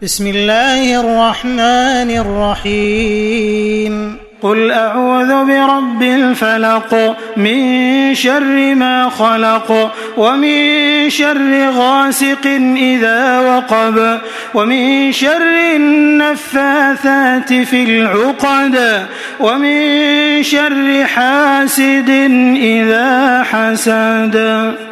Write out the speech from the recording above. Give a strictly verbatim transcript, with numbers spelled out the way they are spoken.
بسم الله الرحمن الرحيم قل أعوذ برب الفلق من شر ما خلق ومن شر غاسق إذا وقب ومن شر النفاثات في العقد ومن شر حاسد إذا حسد.